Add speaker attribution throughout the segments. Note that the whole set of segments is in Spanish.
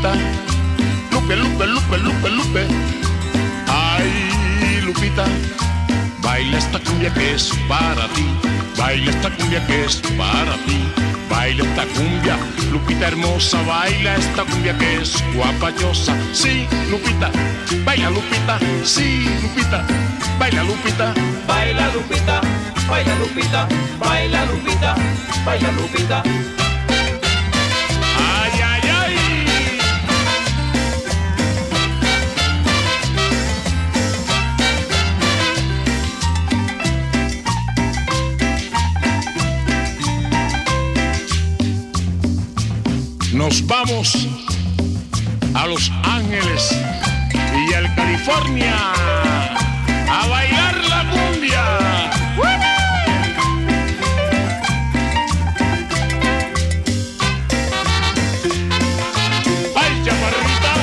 Speaker 1: Lupita, Lupe, Lupe, Lupe, Lupe, Lupe. Ay, Lupita, baila esta cumbia que es para ti. Baila esta cumbia que es para ti. Baila esta cumbia, Lupita hermosa, baila esta cumbia que es guapachosa. Sí, Lupita, baila Lupita, sí, Lupita, baila Lupita.
Speaker 2: Baila Lupita, baila Lupita, baila Lupita, baila Lupita.
Speaker 1: Ay, ay, ay. Nos vamos a Los Ángeles y al California a bailar la cumbia. ¡Ay, chaparrita!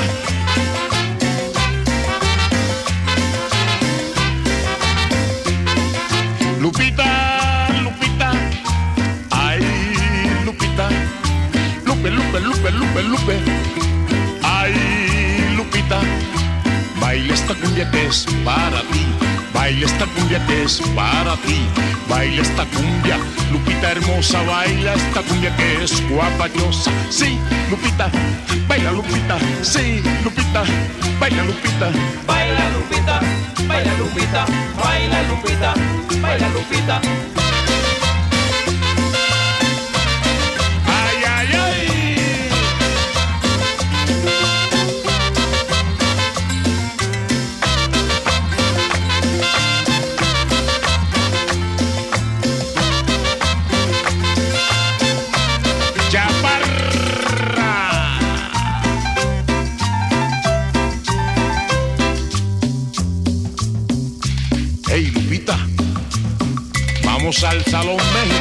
Speaker 1: Lupita, Lupita, ay, Lupita. Lupe, Lupe, Lupe, Lupe, Lupe. Ay, Lupita, baila esta cumbia que es para ti. Baila esta cumbia que es para ti. Baila esta cumbia, Lupita hermosa, baila esta cumbia que es guapachosa. Sí, Lupita, baila Lupita, sí, Lupita, baila Lupita.
Speaker 2: Baila Lupita, baila Lupita, baila Lupita, baila Lupita.
Speaker 1: Ay, ay, ay. Chaparra. Hey, Lupita, vamos al Salón México.